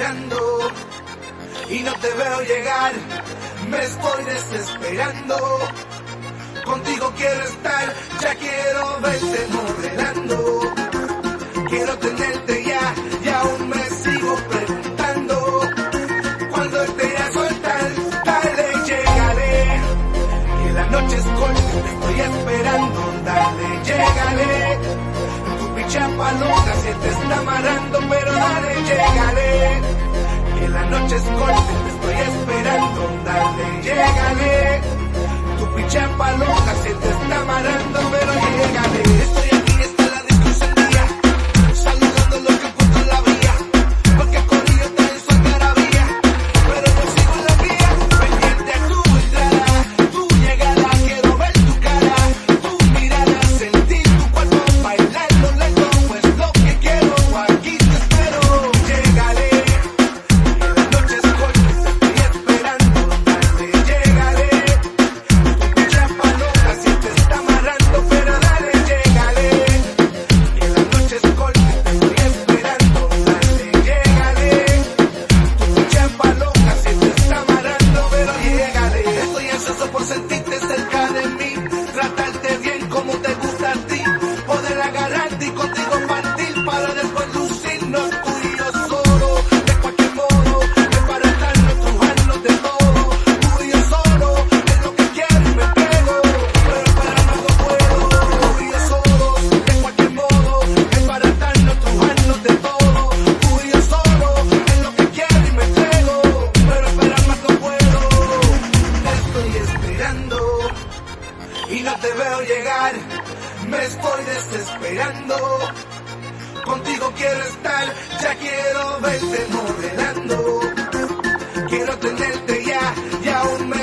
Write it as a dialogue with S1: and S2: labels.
S1: esperando y no te veo llegar, me estoy desesperando. Contigo quiero estar, ya quiero verte modelando. Quiero tenerte ya y aún me sigo preguntando cuándo te iré a soltar. Dale, llegaré, que la noche es corta, te estoy esperando. Dale, llegaré, tu pichapa loca se te está amarrando, pero dale, llegaré, que la noche es corta, te estoy esperando. Dale, llegaré, tu pichapa loca se te está amarrando, pero llegaré. Estoy aquí, está la discusión día, saludando lo que encuentro en la vía, porque corrido está en su algarabía, pero yo sigo en la vía, pendiente a tu entrada, tu llegada, quiero ver tu cara, tu mirada, sentir tu cuerpo, bailando lento, pues lo que quiero, aquí te espero. Llegaré, que la noche es corta, te estoy esperando. Dale, llegaré, tu pichapa loca se te está amarrando, pero dale, llegaré, que la noche es corta, te estoy esperando. Dale, llegaré, tu pichapa loca se te está amarrando, pero llegaré. Estoy ansioso por sentirte cerca de mí, tratarte bien como te gusta a ti, poder agarrarte y contigo partir para después lucirnos tú y yo solo. De cualquier modo, es para estarnos, estrujarnos de todo. Tú y yo solo, es lo que quiero y me pego, pero para más no puedo. Tú y yo solos, de cualquier modo, es para estarnos, estrujarnos de todo. Tú y yo solo, es lo que quiero y me entrego, pero para más no puedo. Te estoy esperando y no te veo llegar, me estoy desesperando. Contigo quiero estar, ya quiero verte modelando. Quiero tenerte ya y aún me